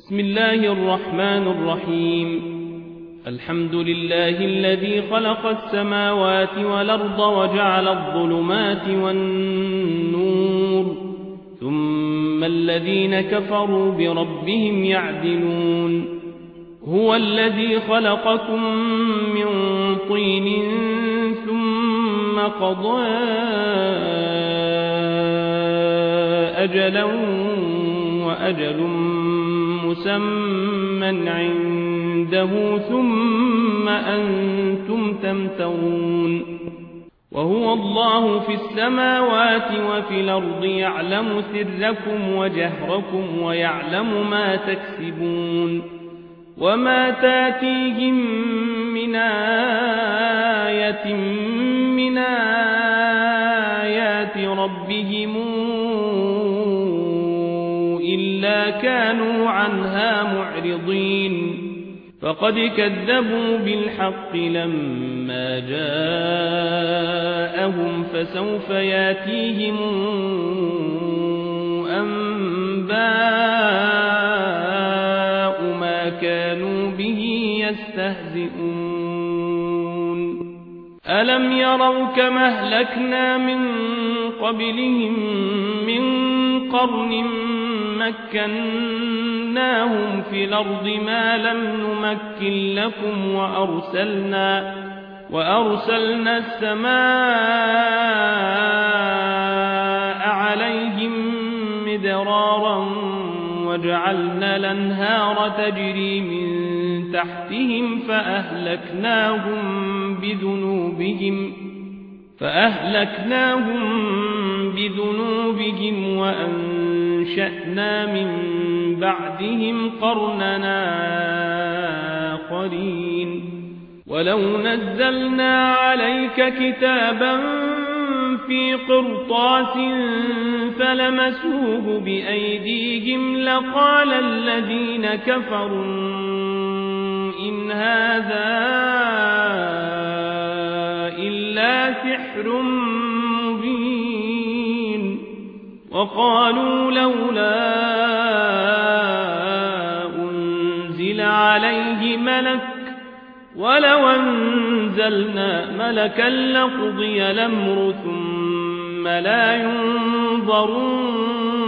بسم الله الرحمن الرحيم. الحمد لله الذي خلق السماوات والأرض وجعل الظلمات والنور ثم الذين كفروا بربهم يعدلون. هو الذي خلقكم من طين ثم قضى أجلا وأجل مسمى عنده ثم أنتم تمترون. وهو الله في السماوات وفي الأرض يعلم سركم وجهركم ويعلم ما تكسبون. وما تاتيهم من آية من آيات ربهم إلا كانوا عنها معرضين. فقد كذبوا بالحق لما جاءهم فسوف ياتيهم أنباء ما كانوا به يستهزئون. ألم يروا كما أهلكنا من قبلهم من قرن مكناهم في الأرض ما لم نمكن لكم وأرسلنا السماء عليهم مدرارا وجعلنا الأنهار تجري من تحتهم فأهلكناهم بذنوبهم وأنشأنا من بعدهم قرننا آخرين. ولو نزلنا عليك كتابا في قرطاس فلمسوه بأيديهم لقال الذين كفروا إن هذا إلا سحر مبين. وقالوا لولا أنزل عليه ملك ولو أنزلنا ملكا لقضي الأمر ثم لا ينظرون.